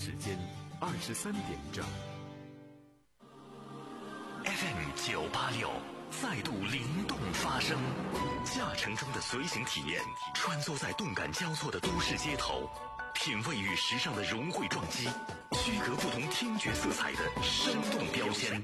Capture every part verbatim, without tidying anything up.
时间二十三点整。 F M 九八六再度灵动发声，驾乘中的随行体验，穿梭在动感交错的都市街头，品味与时尚的融汇撞击，区隔不同听觉色彩的生动标签。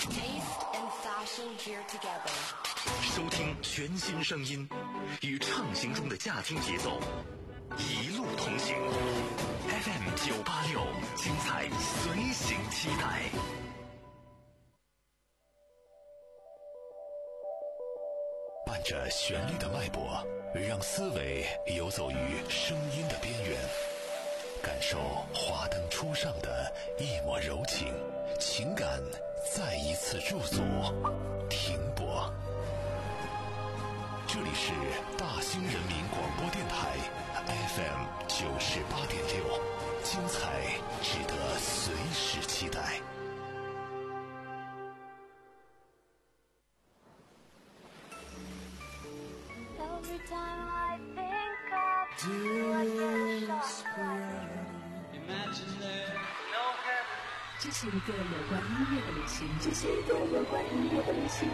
收听全新声音，与畅行中的驾听节奏，一路同行。F M 九八六，精彩随行期待。伴着旋律的脉搏，让思维游走于声音的边缘，感受华灯初上的一抹柔情，情感再一次驻足停泊。这里是大兴人民广播电台 F M 九十八点六，精彩值得随时期待。 这是一个有关音乐的旅行，这是一个有关音乐的旅行。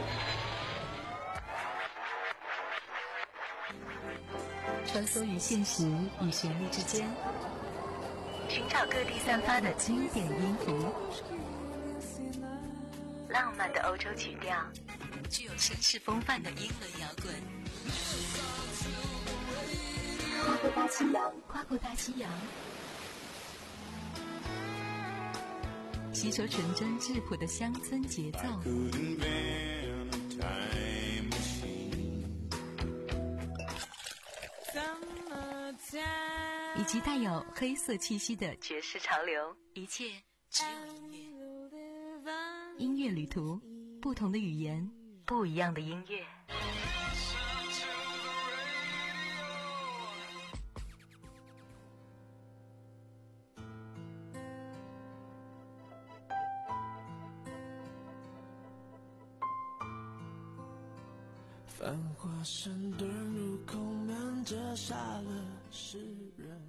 穿梭于现实与旋律之间，寻找各地散发的经典音符，浪漫的欧洲曲调，具有绅士风范的英伦摇滚。跨过大西洋，跨过大西洋，吸收纯真质朴的乡村节奏，以及带有黑色气息的爵士潮流。一切只有音乐，音乐旅途，不同的语言，不一样的音乐。 繁华山遁入空门，折杀了世人。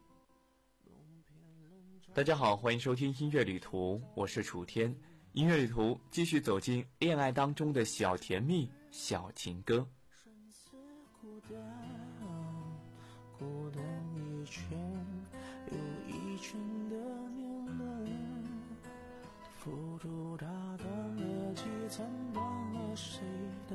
大家好，欢迎收听音乐旅途，我是楚天。音乐旅途继续走进恋爱当中的小甜蜜、小情歌。 孤单，孤单一圈又一圈的年轮，付出他断了几层，断了谁的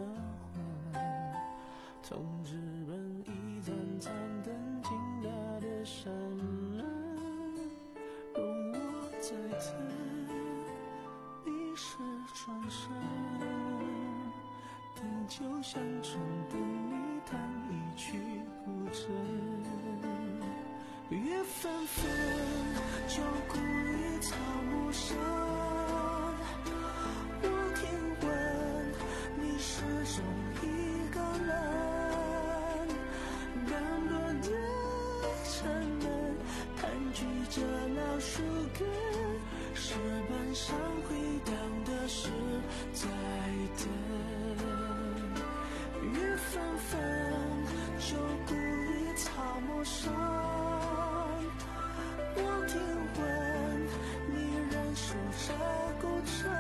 从纸本一盏盏灯进他的山门，容我在此迷失转身，地久相传的泥潭一去不真，月纷纷就故于草木深，我听闻你始终一个人，这老树根，石板上回荡的是在等，雨纷纷就故于草木深，我听闻你仍守着古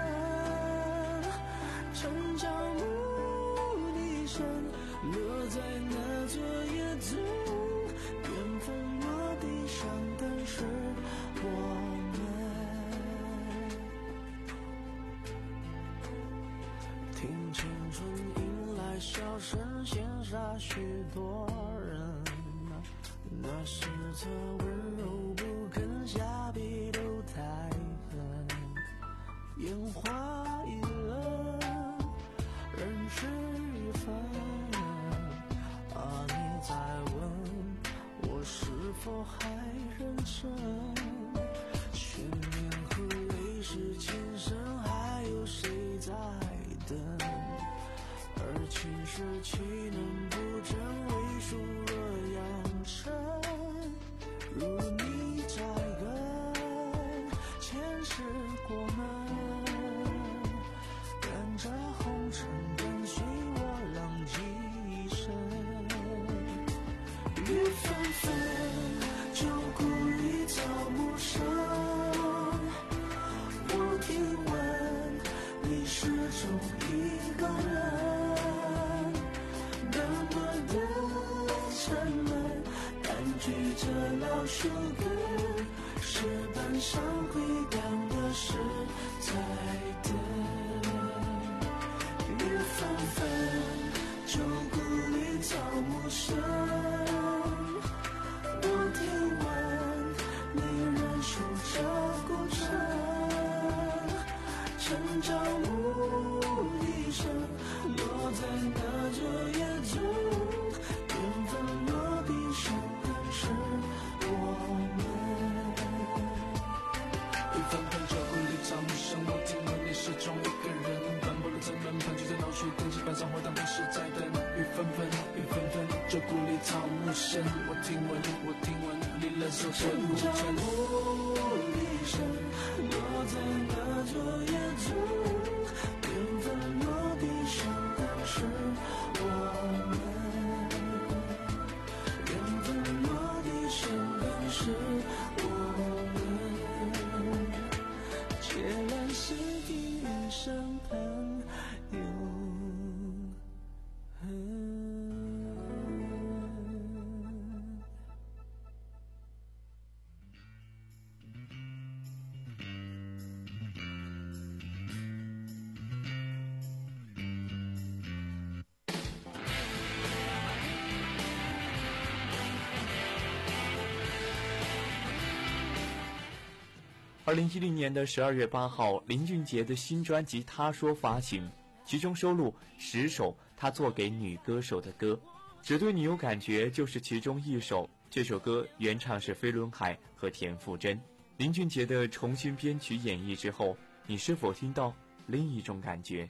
城，城郊牧笛声落在那座野村，缘分落地上的是我们，听青春迎来笑声，羡煞许多人，那是这温柔不肯下笔都太狠，烟花易冷，人事已分，啊你在问我是否还认真，悬念和泪是情深，还有谁在等，而情是岂能不真，为数若扬尘，如你摘根，前世过门，看着红尘跟随我浪迹一生，雨纷纷就故于草木深， 树根，石板上回荡的是在等雨纷纷，旧故里草木深。我听闻你人数着古城，成长木一声落在那这夜中，缘分落地生根是我们。雨纷纷，旧故里草木深，我听闻你始终一个人，斑驳的沉沦盘踞在老树根，石板上回荡都是在等雨纷纷，雨纷纷，旧故里草木深，我听闻，我听闻你忍受着古城，成长木一声落在那这夜中，缘分落地生根是我们，缘分落地生根是我们，借来是地云上盼永恒。 二零一零年的十二月八号，林俊杰的新专辑《他说》发行，其中收录十首他做给女歌手的歌，只对你有感觉就是其中一首。这首歌原唱是飞轮海和田馥甄，林俊杰的重新编曲演绎之后，你是否听到另一种感觉？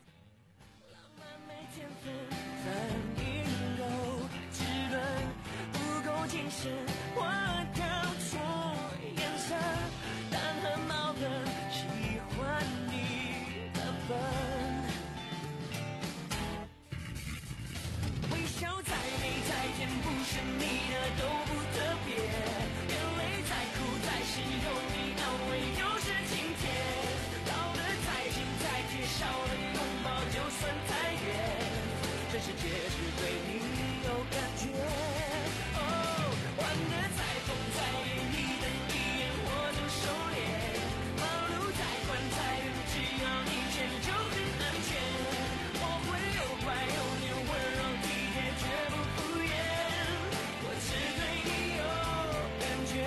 这世界只对你有感觉，哦，玩得再疯再野，你等一眼我就收敛，忙碌再欢再远，只要你牵就很安全。我会又快又黏，温柔体贴绝不敷衍，我只对你有感觉，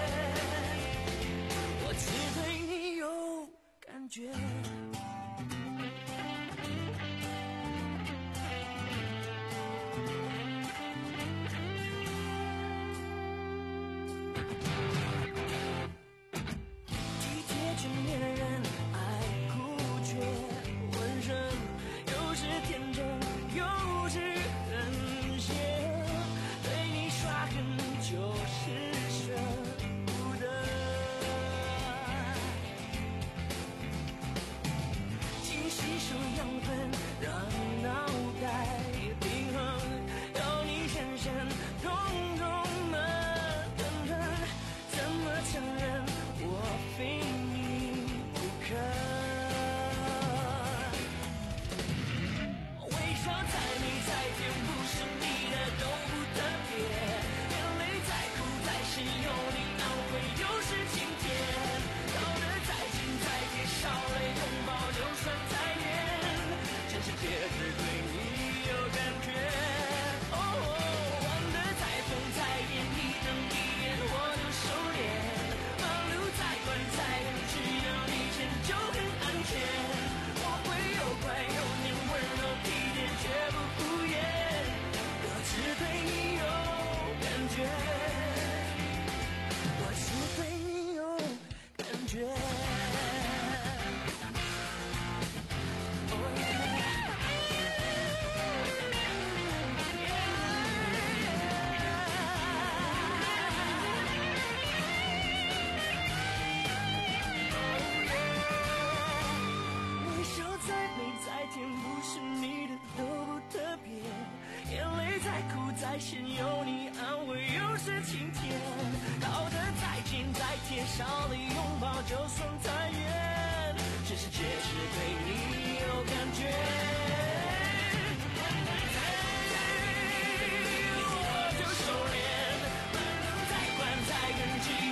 我只对你有感觉。在线有你安慰，又是晴天，靠得再近再贴，少了拥抱就算再远，这世界只对你有感觉。我就收敛，慢慢再宽再远，只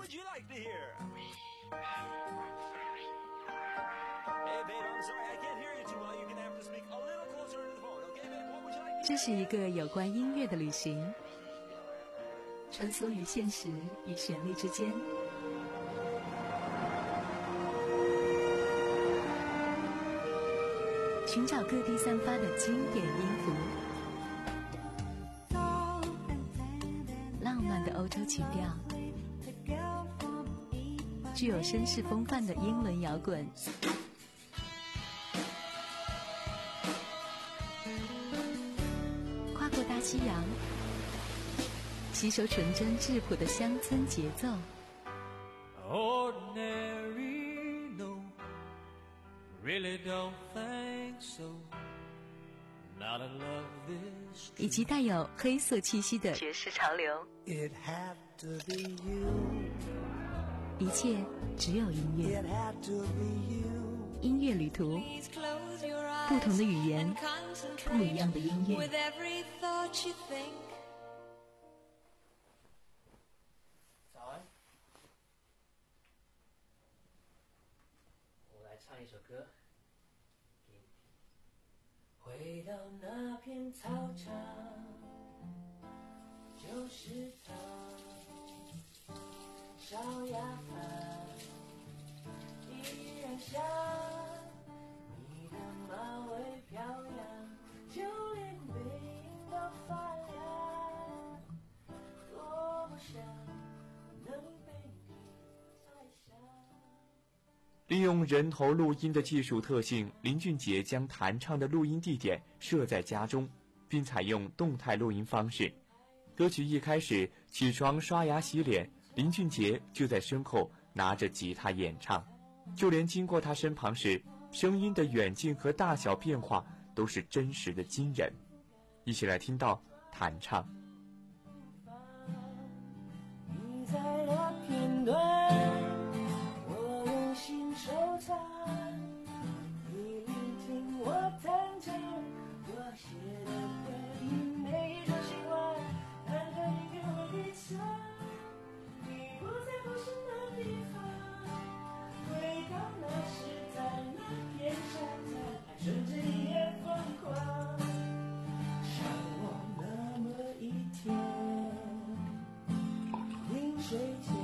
would you like to hear? Hey, babe, I'm sorry, I can't hear you too well. You're gonna have to speak a little closer to the phone, okay, babe? What would you like to hear? 这是一个有关音乐的旅行，穿梭于现实与旋律之间。寻找各地散发的经典音符，浪漫的欧洲情调，具有绅士风范的英伦摇滚，跨过大西洋，吸收纯真质朴的乡村节奏。 Ordinary, no, really don't think so. Not a love this 以及带有黑色气息的爵士潮流， It had to be you. 一切只有音乐。 It had to be you. 音乐旅途，不同的语言，不一样的音乐。 早安，我来唱一首歌给你听。回到那片操场，旧食堂，烧鸭饭依然香，你的马尾飘扬，就连背影都发亮，多么想能被你爱上。 利用人头录音的技术特性，林俊杰将弹唱的录音地点设在家中，并采用动态录音方式。歌曲一开始，起床刷牙洗脸，林俊杰就在身后拿着吉他演唱，就连经过他身旁时，声音的远近和大小变化都是真实的惊人。一起来听到弹唱。 你在那片段，我用心收藏，你聆听我弹唱，我写的歌你每一首喜欢，弹着你给我的唱，你不在不是那地方，回到那时在那片沙滩，还顺着一夜疯狂，像我那么一天，临睡前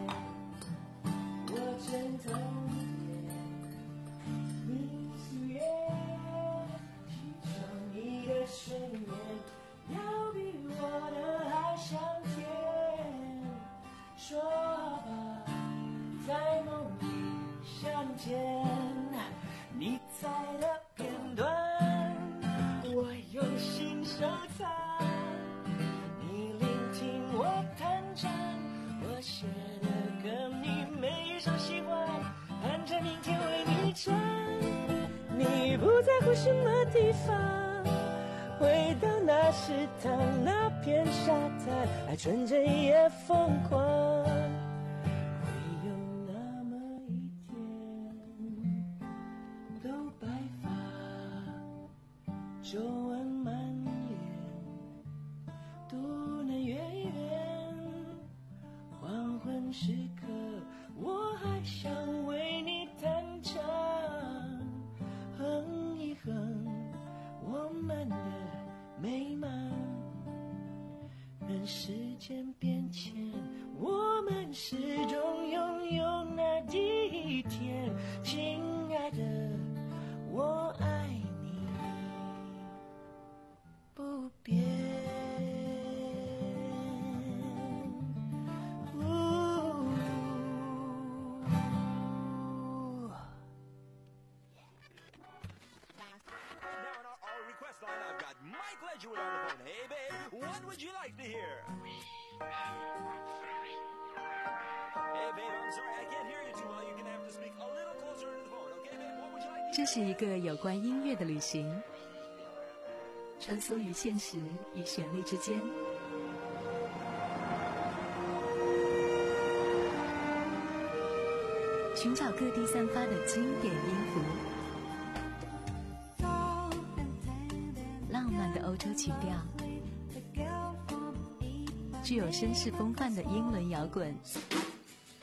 我枕头边，你素颜，起床你的睡眠要比我的还香甜，说吧，在梦里相见，你在的片段，我用心收藏，你聆听我弹唱，我写的歌你每一首喜欢，盼着明天为你唱，你不在乎什么地方，回到那时躺那片沙滩，爱纯真也疯狂，会有那么一天，都白发，皱纹满脸，独能远远，黄昏时刻我还想为你弹唱，哼一哼我们的美满，任时间变迁，我们始终拥有那第一天，亲爱的，我爱你不变。 Now on our, our request line, I've got Mike Ledgerwood on the phone. Hey, babe, what would you like to hear? Hey, babe, I'm sorry, I can't hear you too well. You're gonna have to speak a little closer to the phone, okay, babe? What would you like to hear? 这是一个有关音乐的旅行，穿梭于现实与旋律之间。寻找各地散发的经典音符，浪漫的欧洲情调，具有绅士风范的英伦摇滚，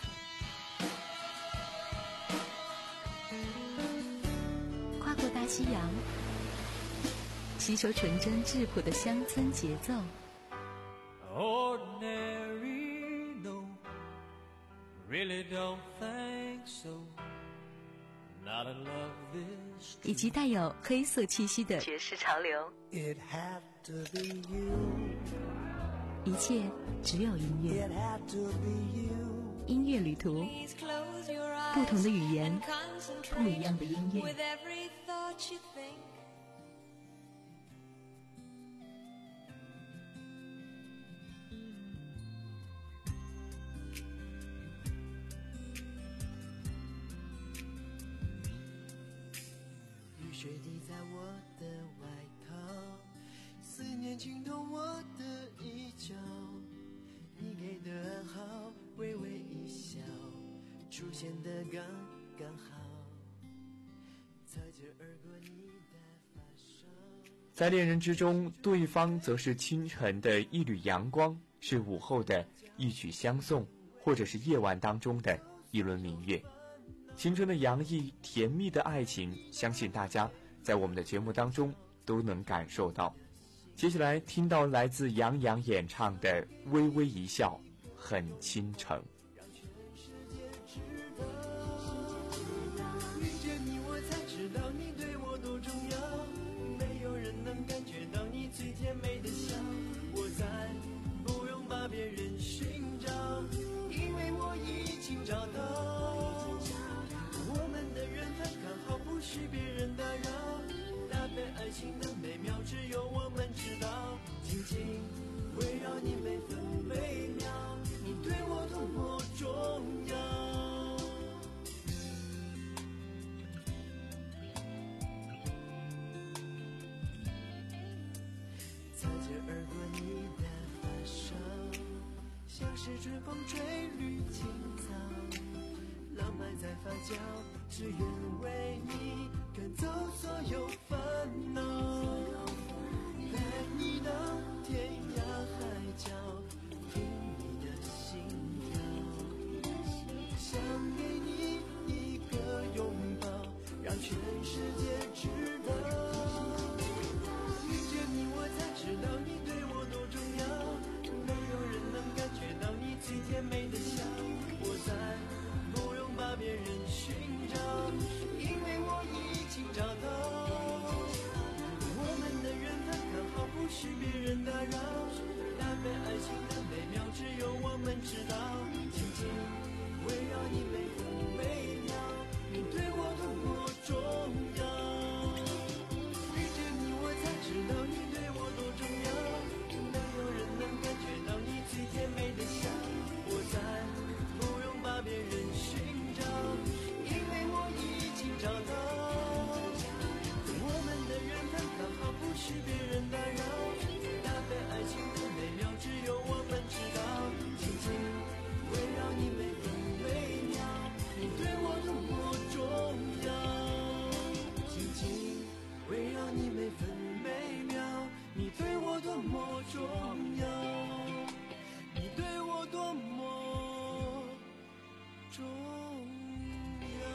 夕阳，吸收纯真质朴的乡村节奏。 Ordinary, no, really don't think so. Not a love this 以及带有黑色气息的爵士潮流。 It had to be you. 一切只有音乐。 It had to be you. 音乐旅途，不同的语言，不一样的音乐。 雨水滴在我的外套，思念浸透我的衣角，你给的暗号，微微一笑，出现的刚刚好，擦肩而过你的发梢。 在恋人之中，对方则是清晨的一缕阳光，是午后的一曲相送，或者是夜晚当中的一轮明月。青春的洋溢，甜蜜的爱情，相信大家在我们的节目当中都能感受到。接下来听到来自杨洋演唱的《微微一笑很倾城》。 遇见你我才知道你对我多重要，没有人能感觉到你最甜美的笑，我再不用把别人寻找，因为我已经找到。我们的缘分刚好不许别人打扰，搭配爱情的美妙只有我们知道，紧紧围绕你每分每秒，你对我多么重要。擦肩而过你的发梢，像是春风吹绿青草，浪漫在发酵，只愿为你赶走所有烦恼，带你到天涯海角，听你的心跳，想给你一个拥抱，让全世界知道。遇见你我才知道你对我多重要，没有人能感觉到你最甜美的笑，我再不用把别人寻找，因为我已经找到。我们的缘分刚好不许别人打扰，搭配爱情的美妙只有我们知道，紧紧围绕你每分每秒，你对我多么重要。遇见你我才知道你对我多重要，没有人能感觉到你最甜美的笑，我再不用把别人寻找，因为我已经找到。我们的缘分刚好不许别人打扰，搭配爱情的美妙只有我们知道，紧紧围绕你每分每秒，你对我多么重要。紧紧围绕你每分每秒，你对我多么重要，你对我多么重要。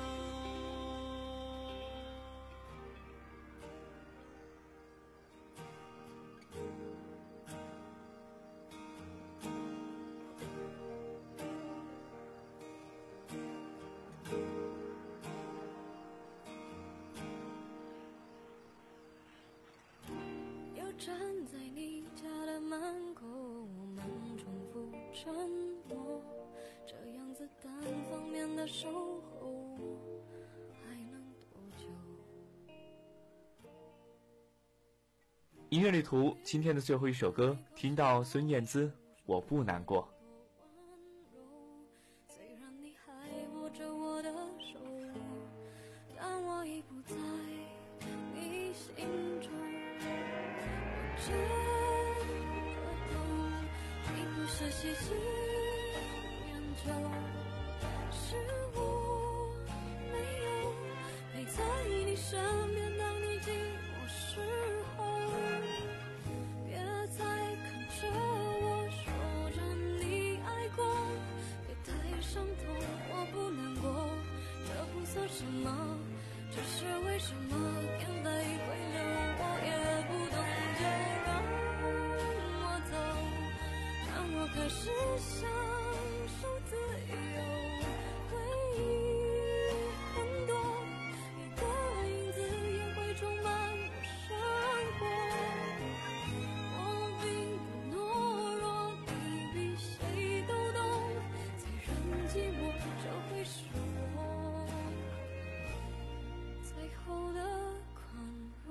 又站在你家的门口，我们重复承诺，这样子单方面的守候还能多久？ 音乐旅途今天的最后一首歌，听到孙燕姿《我不难过》。 虽然你还握着我的手，但我已不在你心中。我真的懂，你不是喜新厌旧，是我没有陪在你身边，当你寂寞时候，别再看着我，说着你爱过，别太伤痛，我不难过，这不算什么， 这是为什么眼泪会流，我也不懂，就让我走，让我开始享受自由。回忆很多，你的影子也会充满我生活。我并不懦弱，你比谁都懂，再让寂寞找回是我最后的宽容。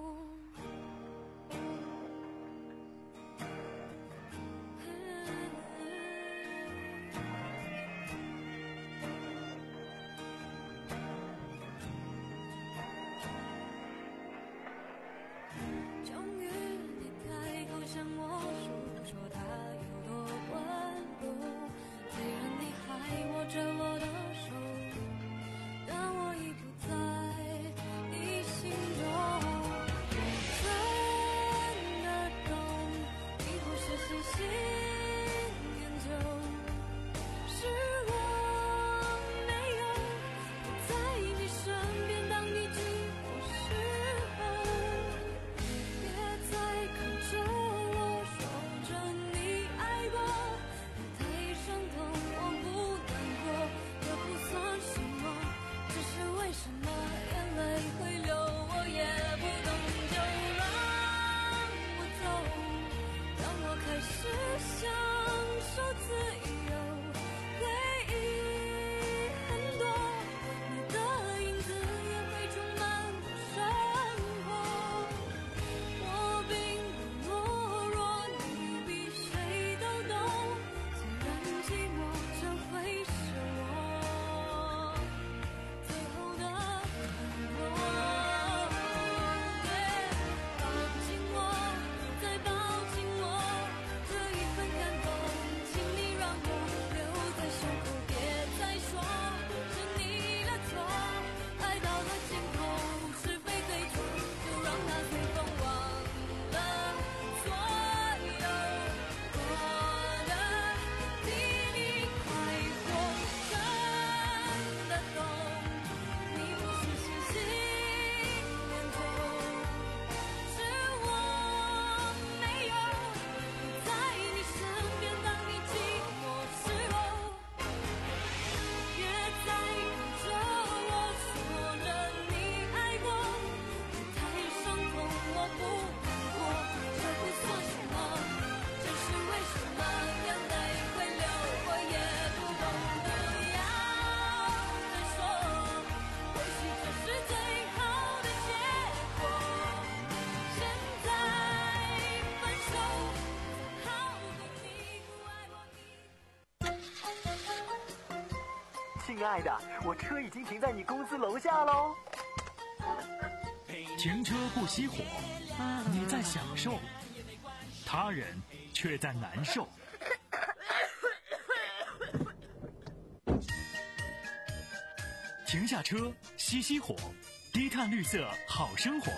终于你开口向我诉说他有多温柔，虽然你还握着我的手，但我已不在你心中。我真的懂，你不是细心研究，是我没有不在你身边，当你寂寞时候，别再看着我，说着你爱过，太伤痛，我不难过，这不算什么，只是为什么眼泪会流，我也不懂，就让我走，让我开始享受自由。回忆很多，你的影子也会充满我生活。我并不懦弱，你比谁都懂，虽然寂寞这会是我最后的宽容。对，抱紧我，再抱紧我，这一份感动，请你让我留在胸口，别再说是你的错，爱到了尽头，是非对错，就让它随风忘了所有。过得比你快活，真的懂，你不是细心研究，是我没有不在你身边，当你寂寞时候，别再看着我，说着你爱过，太伤痛，我不难过，这不算什么，这是为什么眼泪会流，我也不懂得要再说，或许这是最好的结果，现在分手好过你不爱我你。 亲爱的，我车已经停在你公司楼下喽。 停车不熄火，你在享受，他人却在难受。停下车，熄熄火，低碳绿色好生活。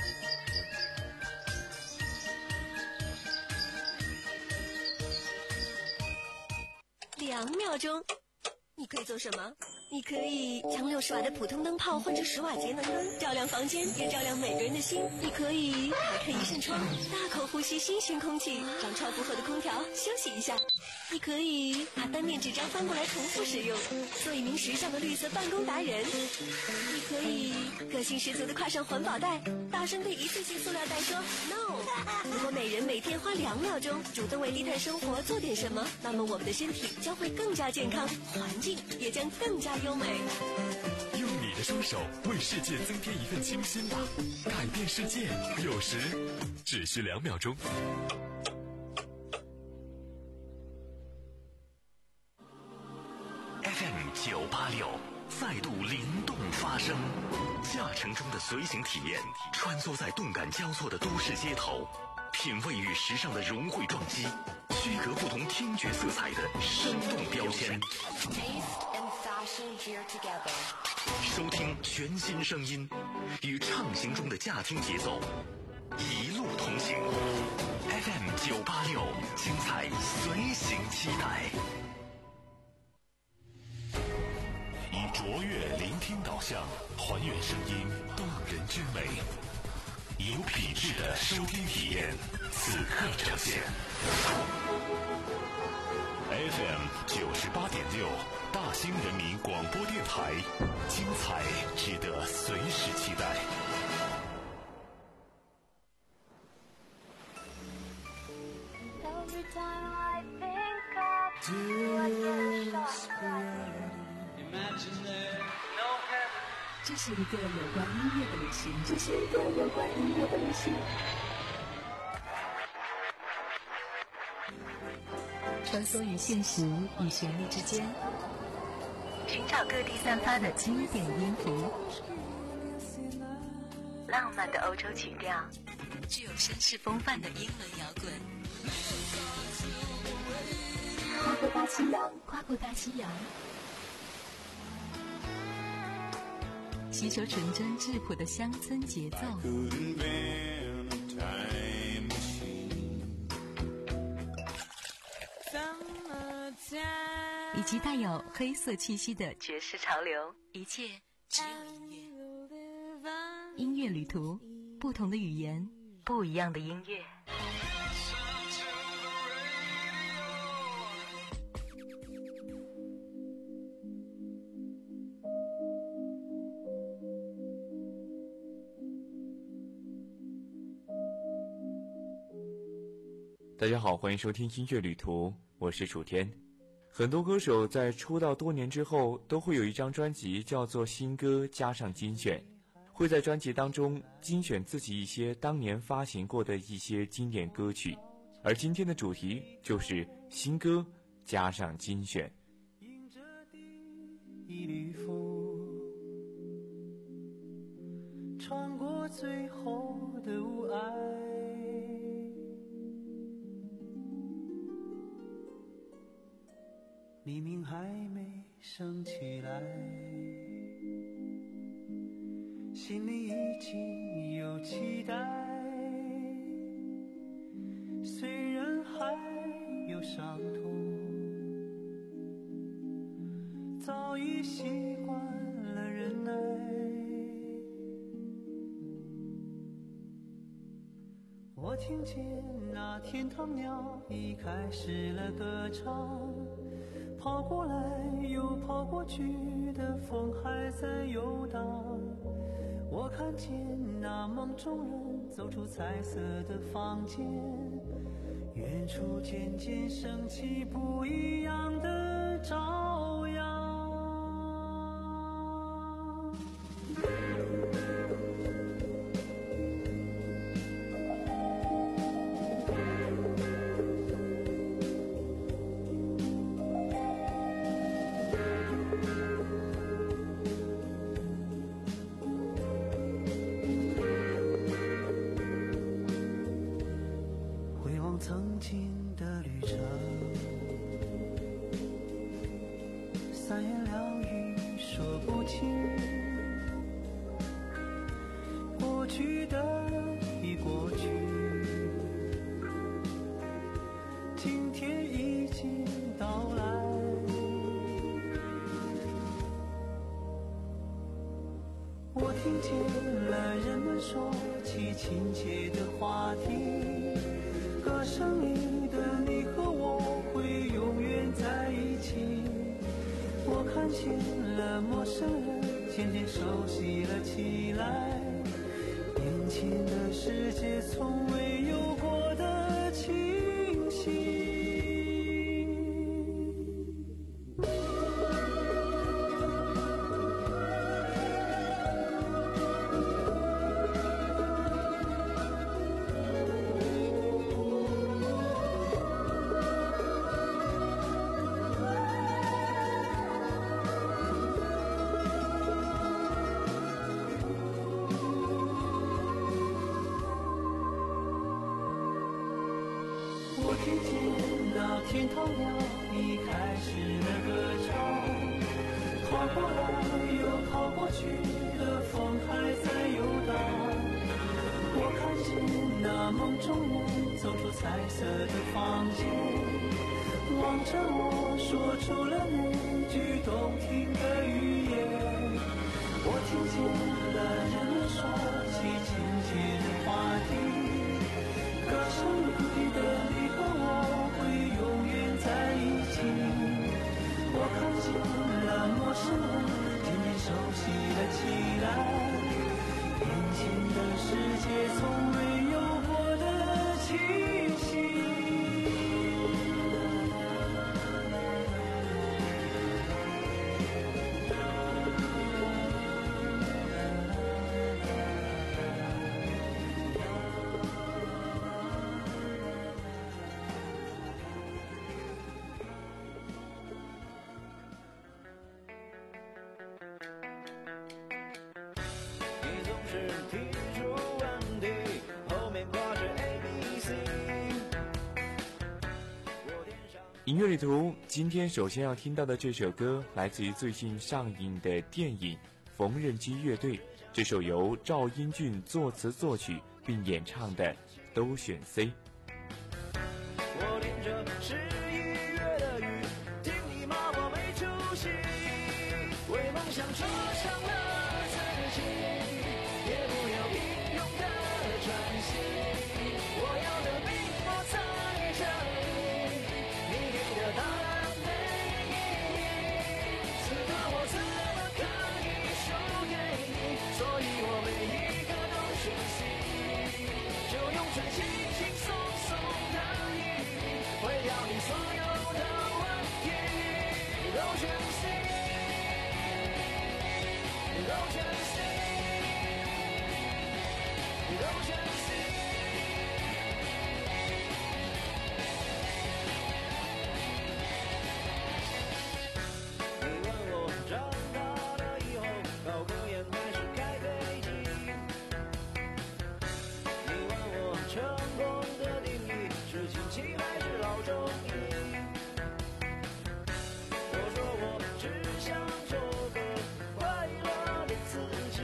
两秒钟，你可以做什么？你可以将六十瓦的普通灯泡换成十瓦节能灯，照亮房间，也照亮每个人的心。你可以打开一扇窗，大口呼吸新鲜空气，让超负荷的空调休息一下。你可以把单面纸张翻过来重复使用，做一名时尚的绿色办公达人。你可以个性十足的挎上环保袋，大声对一次性塑料袋说 no。如果每人每天花两秒钟主动为低碳生活做点什么，那么我们的身体将会更加健康，环境也将更加优美。 用你的双手为世界增添一份清新吧，改变世界有时只需两秒钟。F M 九八六再度灵动发声，驾乘中的随行体验，穿梭在动感交错的都市街头，品味与时尚的融汇撞击，区隔不同听觉色彩的生动标签。收听全新声音，与畅行中的驾听节奏，一路同行。F M 九八六，精彩随行期待。以卓越聆听听导向，还原声音动人之美，有品质的收听体验，此刻呈现。F M 九十八点六，大兴人民广播电台，精彩值得随时期待。 这是一个有关音乐的旅行，这是一个有关音乐的旅行。穿梭于现实与旋律之间，寻找各地散发的经典音符，浪漫的欧洲曲调，具有绅士风范的英伦摇滚。跨过大西洋，跨过大西洋，吸收纯真质朴的乡村节奏，以及带有黑色气息的爵士潮流，一切只有音乐。音乐旅途，不同的语言，不一样的音乐。 大家好，欢迎收听音乐旅途，我是楚天。很多歌手在出道多年之后，都会有一张专辑叫做新歌加上精选，会在专辑当中精选自己一些当年发行过的一些经典歌曲。而今天的主题就是新歌加上精选。 迎着第一缕风，穿过最后的雾霭，黎明还没升起来，心里已经有期待，虽然还有伤痛，早已习惯了忍耐。我听见那天堂鸟已开始了歌唱，跑过来又跑过去的风还在游荡，我看见那梦中人走出彩色的房间，远处渐渐升起不一样的朝阳。曾经的旅程，三言两语说不清，过去的已过去，今天已经到来。我听见了人们说起亲切的话题，歌声里的你和我会永远在一起，我看见了陌生人渐渐熟悉了起来，眼前的世界从未有过的清晰。听见那天堂鸟已开始了歌唱，跑过来又跑过去的风还在游荡，我看见那梦中人走出彩色的房间，望着我说出了那句动听的语言， 我听见了人们说起亲切的话题，歌声里的你和我会永远在一起。我看见了陌生人渐渐熟悉了起来，眼前的世界从未有过的气息。 音乐旅途，今天首先要听到的这首歌来自于最近上映的电影《缝纫机乐队》，这首由赵英俊作词作曲并演唱的都选 C。 我淋着十一月的雨，听你骂我没出息，为梦想车上了自己，也不要平庸的喘息。我要的并不在这里，你给的答案没意义，此刻我怎么可以输给你？所以我每一个都选 C， 就用最轻轻松松的一笔，毁掉你所有的问题。都选 C， 都选 C， 都选 C。你问我长大了以后，考个研还是开飞机？你问我成功的定义是亲戚还是老中医？我说我只想做个快乐的自己。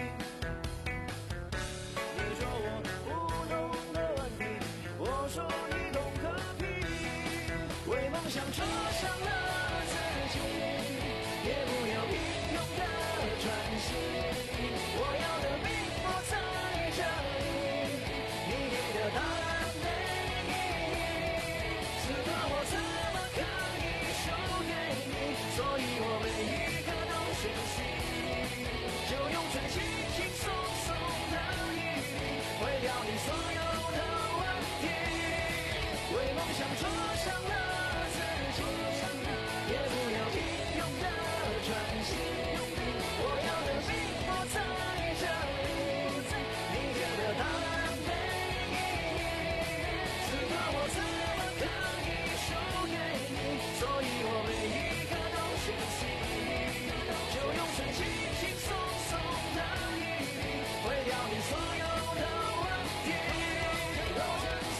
你说我不懂的问题，我说你懂个屁。为梦想车上了自己，也不要平庸的喘息。我要的并不在这里，你给的答案没意义，此刻我怎么可以输给你？所以我每一个都选 C， 就用最轻轻松松的一笔，毁掉你所有的问题。为梦想车上了自己，也不要平庸的喘息。我要的并不在这里，你给的答案没意义，此刻我怎么可以输给你？所以我每一个都选 C， 就用最轻轻松松的一笔，毁掉你所有的问题。都选 C，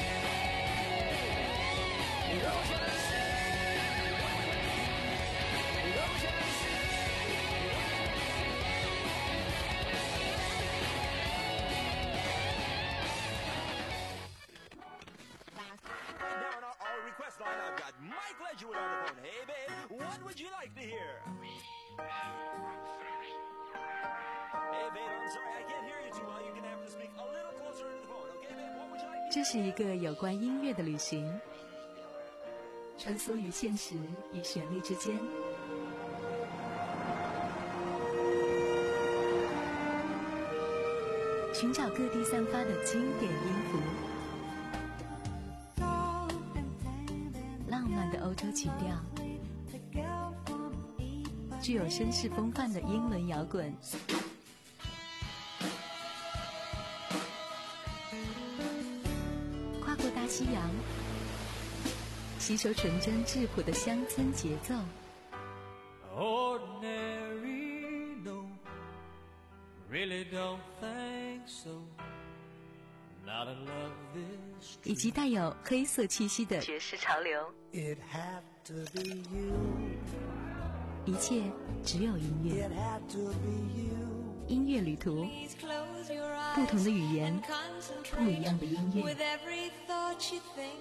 都选 C， 都选 C。 Right now on our, our request line, I've got Mike Ledgewood on the phone. Hey, babe, what would you like to hear? Hey, babe, I'm sorry, I can't hear you too well. You're gonna have to speak a little closer to the phone, okay, babe? What would you like to 这是一个有关音乐的旅行，穿梭于现实与旋律之间。寻找各地散发的经典音符，浪漫的欧洲曲调，具有绅士风范的英伦摇滚，跨过大西洋，吸收纯真质朴的乡村节奏。 Ordinary, no, really don't think so. Not in love this 以及带有黑色气息的爵士潮流。 It had to be you. 一切只有音乐。 It had to be you. 音乐旅途，不同的语言，不一样的音乐。 With every thought you think,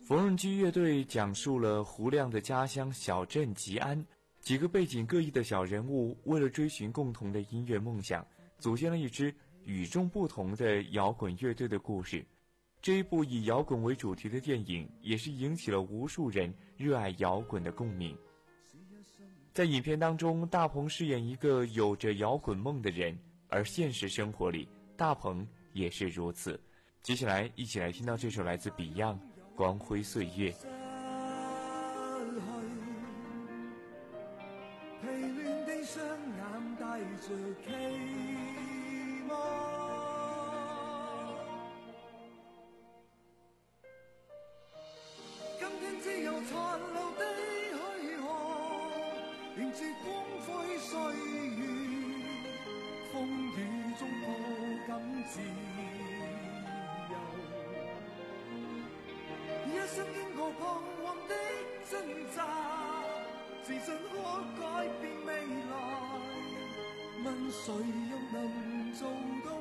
缝纫机乐队讲述了胡亮的家乡小镇吉安，几个背景各异的小人物为了追寻共同的音乐梦想，组建了一支与众不同的摇滚乐队的故事。这一部以摇滚为主题的电影也是引起了无数人热爱摇滚的共鸣。在影片当中，大鹏饰演一个有着摇滚梦的人，而现实生活里大鹏也是如此。接下来一起来听到这首来自 Beyond《光辉岁月》。 疲亂的雙眼帶着期望，今天只有殘留的虛項，迎接光輝歲月，風雨中抱緊自由，一生經過彷徨的掙扎，自信可改變未來，問誰又能做到？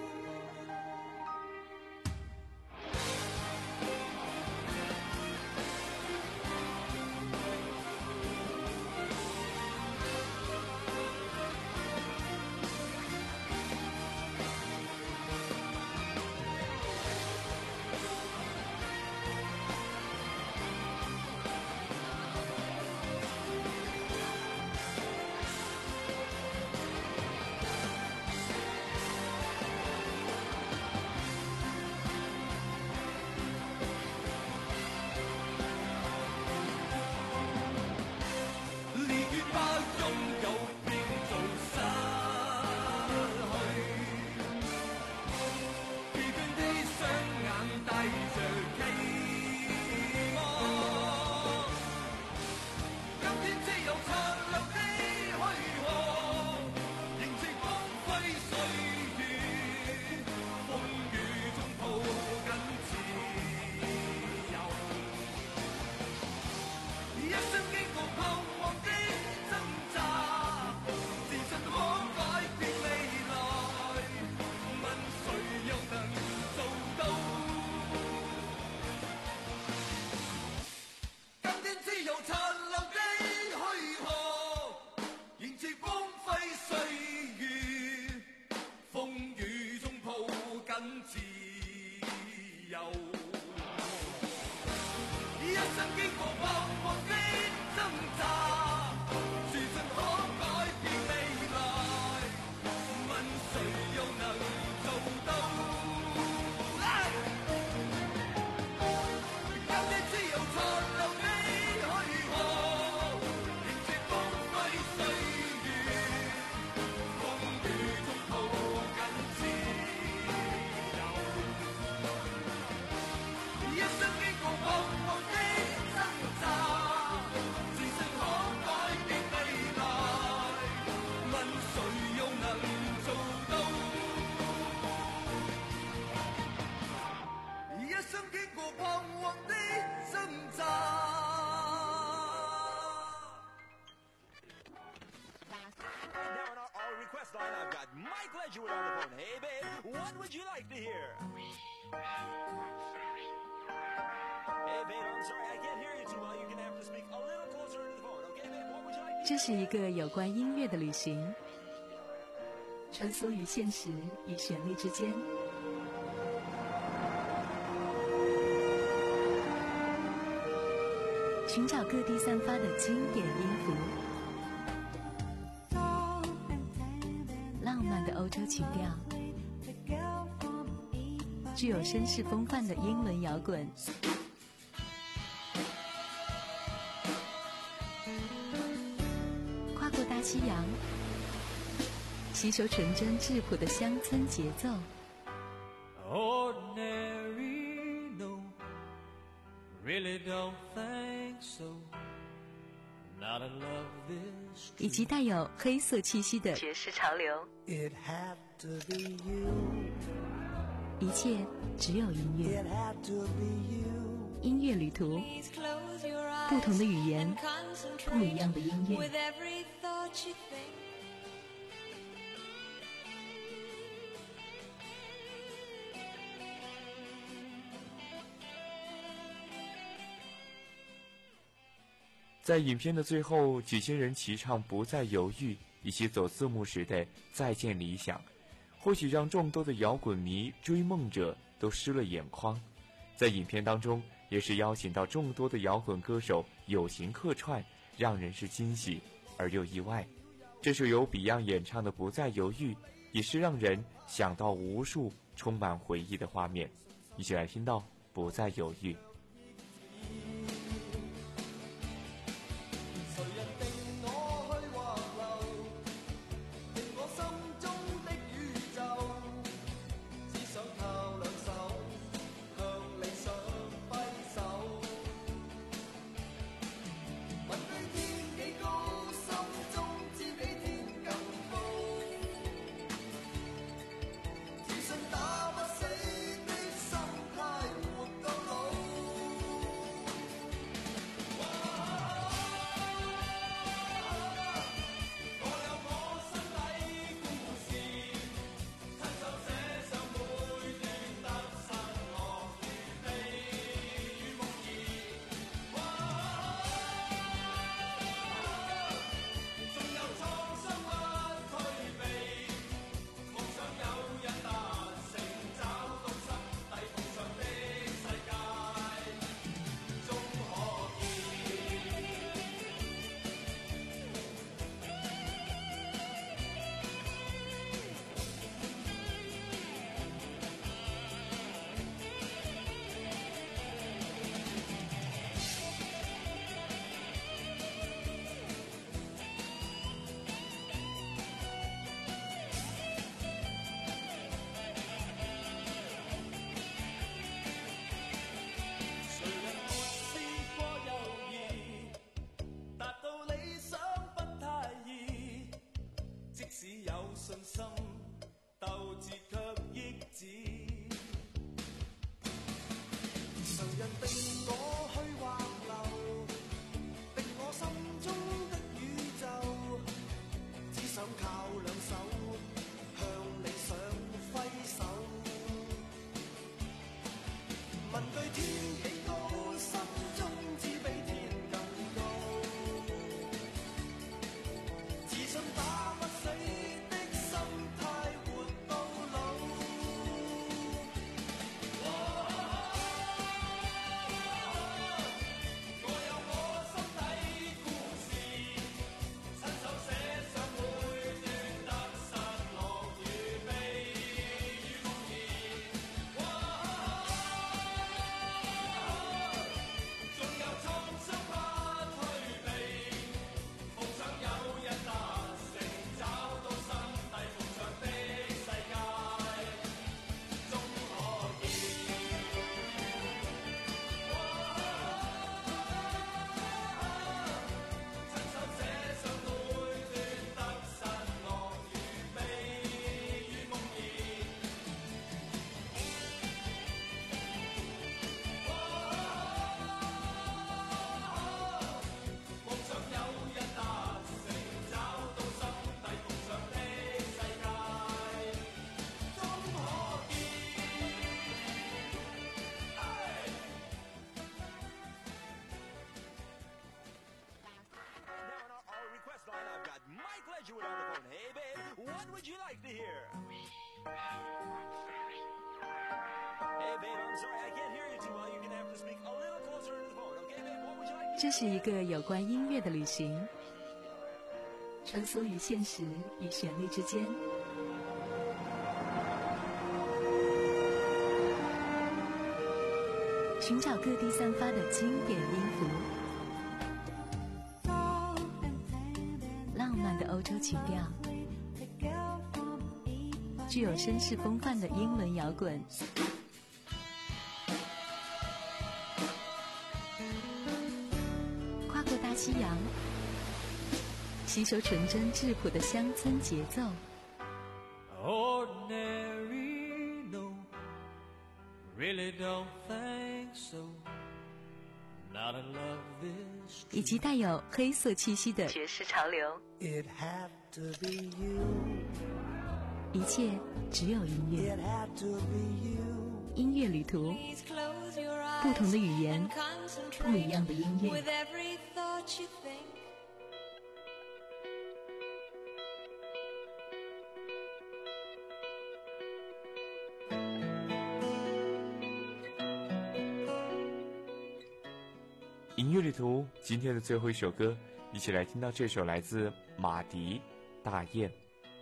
这是一个有关音乐的旅行，穿梭于现实与旋律之间，寻找各地散发的经典音符，浪漫的欧洲曲调，具有绅士风范的英伦摇滚，跨过大西洋，吸收纯真质朴的乡村节奏。 Ordinary, no, really don't think so. Not in love this. 以及带有黑色气息的爵士潮流。 It had to be you. 一切只有音乐。 It had to be you. 音乐旅途，不同的语言，不一样的音乐。 在影片的最后，几千人齐唱《不再犹豫》，以及走字幕时的《再见理想》，或许让众多的摇滚迷、追梦者都湿了眼眶。在影片当中，也是邀请到众多的摇滚歌手友情客串，让人是惊喜而又意外。这首由 Beyond 演唱的《不再犹豫》，也是让人想到无数充满回忆的画面。一起来听到《不再犹豫》。 信心鬥志卻抑止，誰人定我去或留，定我心中的宇宙，只想靠兩手向理想揮手，問對天幾高，心中只比天更高，自信打不死这是一个有关音乐的旅行，穿梭于现实与旋律之间，寻找各地散发的经典音符，浪漫的欧洲曲调，具有绅士风范的英伦摇滚，跨过大西洋，吸收纯真质朴的乡村节奏。 Ordinary, no, really don't think so. Not in love this. 以及带有黑色气息的爵士潮流。 It had to be you. 一切只有音乐。 It had to be you. 音乐旅途，不同的语言，不一样的音乐。 what you think. 音乐旅途今天的最后一首歌，一起来听到这首来自马迪《大雁》。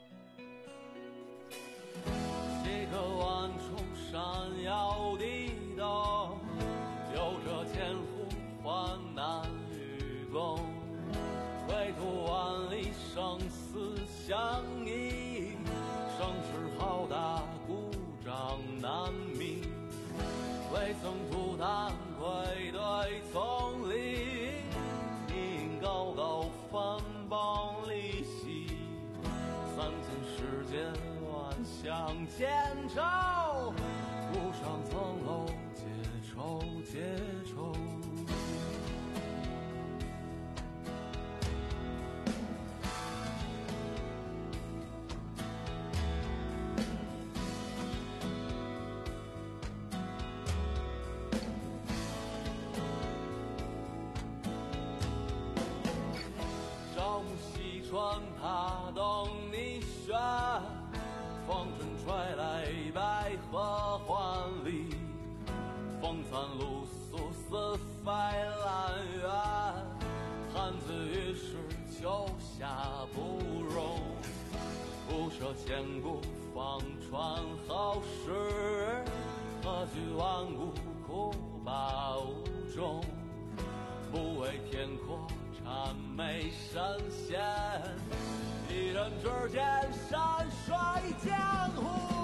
几个万重山摇地动，有着千呼患难与共，归途万里生死相依，声势浩大鼓掌难鸣，未曾吐炭愧对丛林，因高高分崩离析，三千世间万象千愁，不上层楼结愁结愁。朝暮西川踏动泥旋，风尘吹来百合欢离，风餐露宿似飞兰园，汉子于是秋夏不容，不舍千古方传后世，何惧万古苦罢无终，不为天阔谄媚神仙，一人之间山水江湖。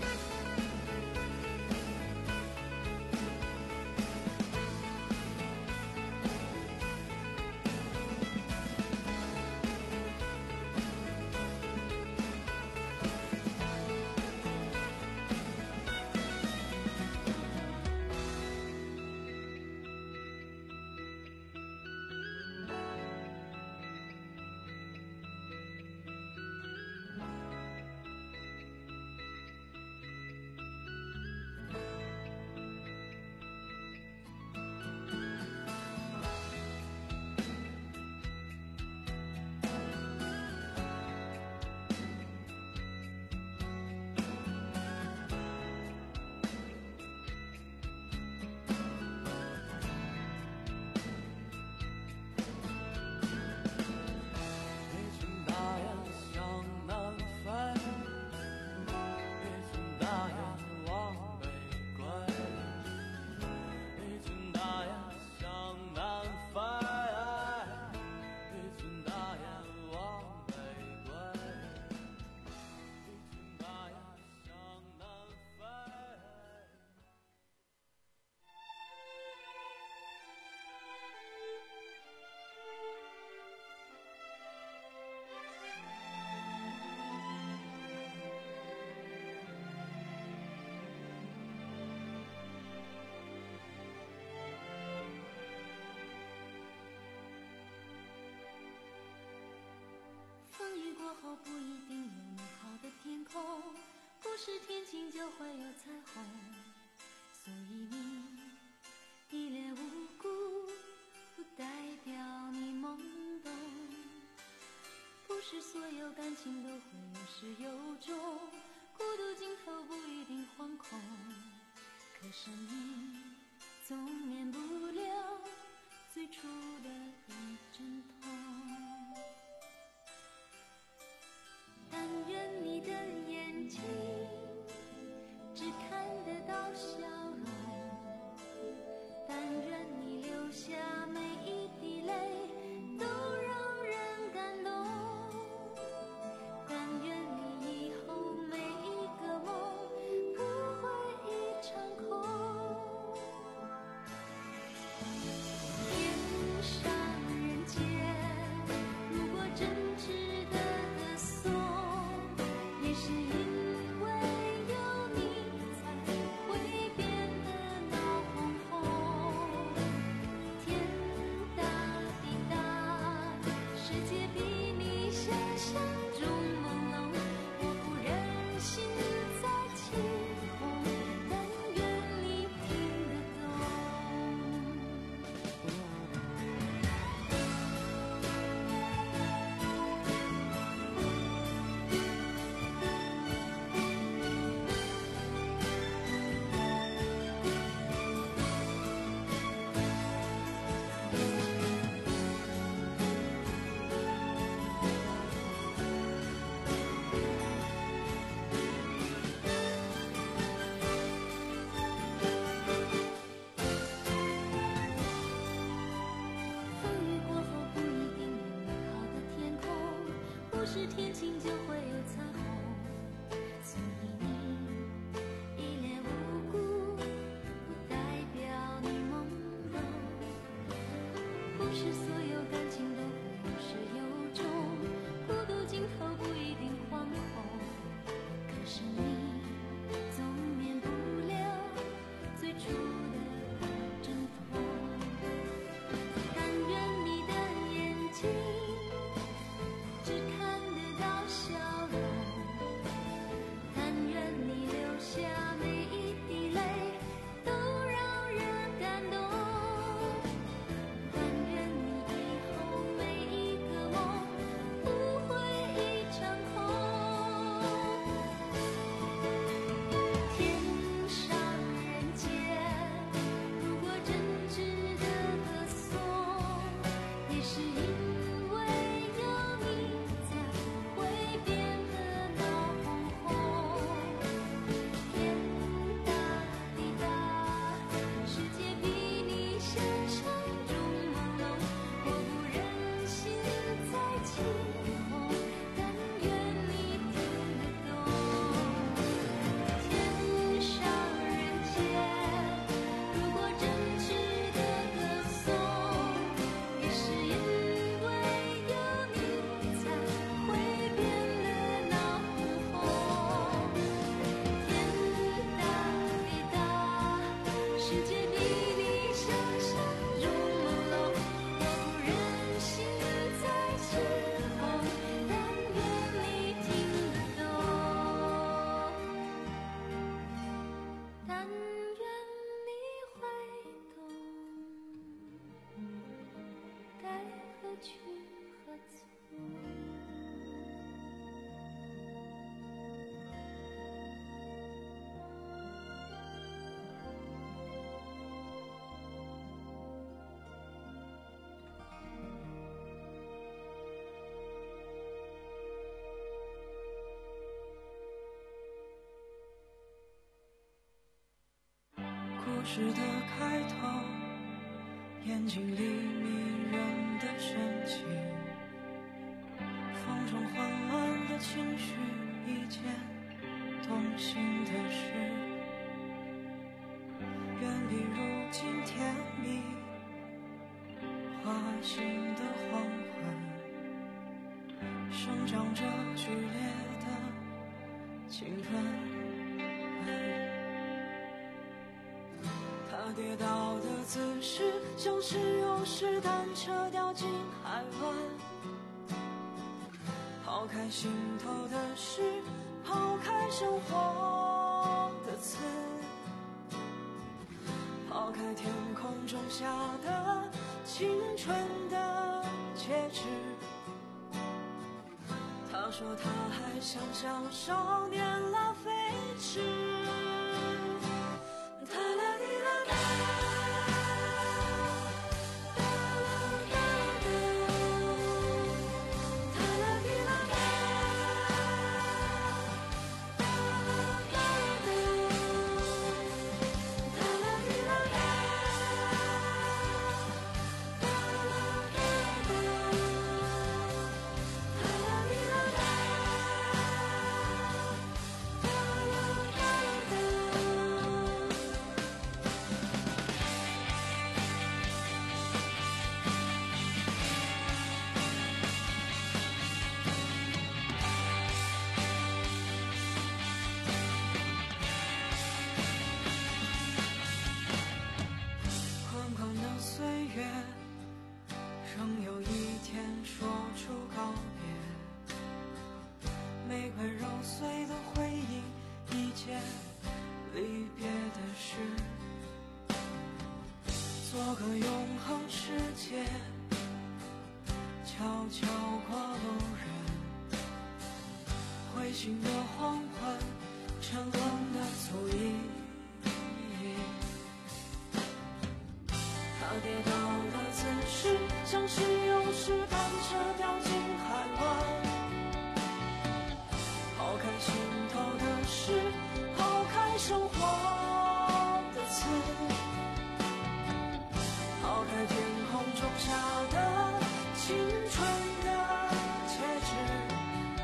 风雨过后不一定有美好的天空，不是天晴就会有彩虹，所以你一脸无辜不代表你懵懂，不是所有感情都会有始有终，孤独尽头不一定惶恐，可生命总免不了最初的一阵痛。但愿你的眼睛只看得到笑容，但愿你流下每一滴泪都让人感动，但愿你以后每一个梦不会一场空。 是天晴就会有彩虹，所以你一脸无辜，不代表你朦胧。不是所有感情都会有始有终，孤独尽头不一定惶恐。可是你总免不了最初的阵痛。但愿你的眼睛只看得到笑容，但愿你流下每一滴泪都让人感动，但愿你以后每一个梦不会一场空。天上人间，如果真值得歌颂，也是因为有你才会变得闹哄哄。天大地大，世界比你想象中朦胧，我不忍心再起哄，但愿你听得懂。天上人间，如果真值得歌颂，也是因为有你才会变得闹哄哄。天大地大，世界比你想象中朦胧，我不忍心再起哄，但愿你听得懂，但愿你会懂，该何去何从。 故事的开头，眼睛里迷人的深情，风中缓乱的情绪，一件动心的事，远比如今甜蜜，花心的黄昏，生长着剧烈的情分。他跌倒的姿势，像是有时单车掉进海湾。抛开心头的事，抛开生活的刺，抛开天空中下的青春的戒指。他说他还想像少年拉飞驰。哒啦滴啦哒，哒啦哒哒，哒啦滴啦哒，哒啦哒哒，哒啦滴啦哒，哒啦哒哒，哒啦滴啦哒，哒啦哒哒。宽宽的岁月，仍有一天说出告别。玫瑰揉碎的回忆，一件离别的事。做个永恒世界，悄悄过路人。灰心的黄昏，沉冷的足印。他跌倒的姿势，像是有时单车掉进海湾。抛开心头的事，抛开生活的刺，抛开天空中下的青春的戒指。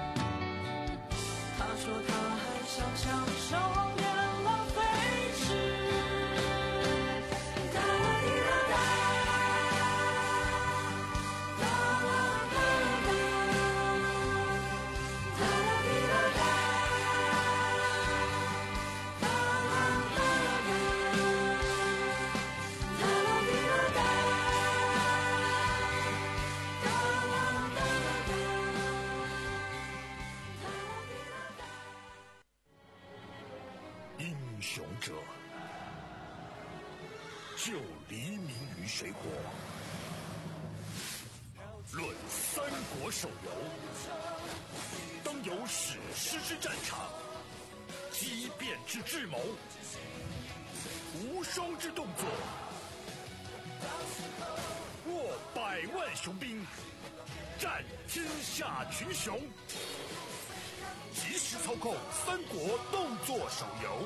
就黎明于水火。论三国手游，当有史诗之战场，激变之智谋，无双之动作，握百万雄兵，战天下群雄。即时操控三国动作手游，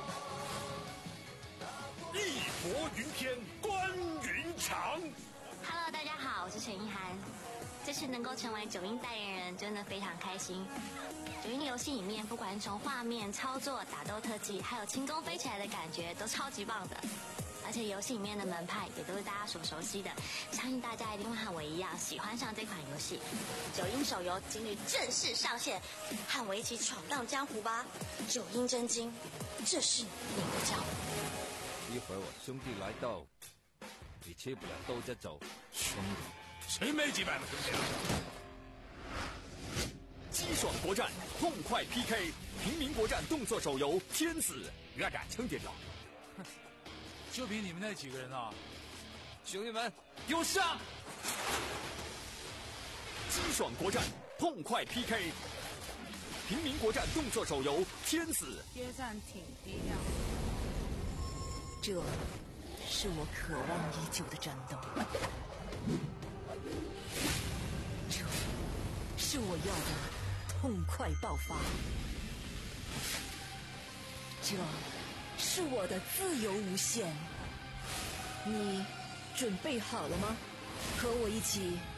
义薄云天，关云长。 Hello， 大家好，我是陈意涵。这次能够成为九阴代言人，真的非常开心。九阴游戏里面，不管是从画面、操作、打斗特技，还有轻功飞起来的感觉，都超级棒的。而且游戏里面的门派也都是大家所熟悉的，相信大家一定会和我一样喜欢上这款游戏。九阴手游今日正式上线，和我一起闯荡江湖吧！九阴真经，这是你的教。 一会儿我兄弟来到，你吃不了兜着走。 兄弟，谁没几百个兄弟啊？ 激爽国战，痛快 P K， 平民国战动作手游《天子》，热战撑点了。 就凭你们那几个人啊！ 兄弟们， 给我上！激爽国战，痛快 P K， 平民国战动作手游《天子》。 约战挺低调。 这是我渴望已久的战斗，这是我要的痛快爆发，这是我的自由无限。你准备好了吗？和我一起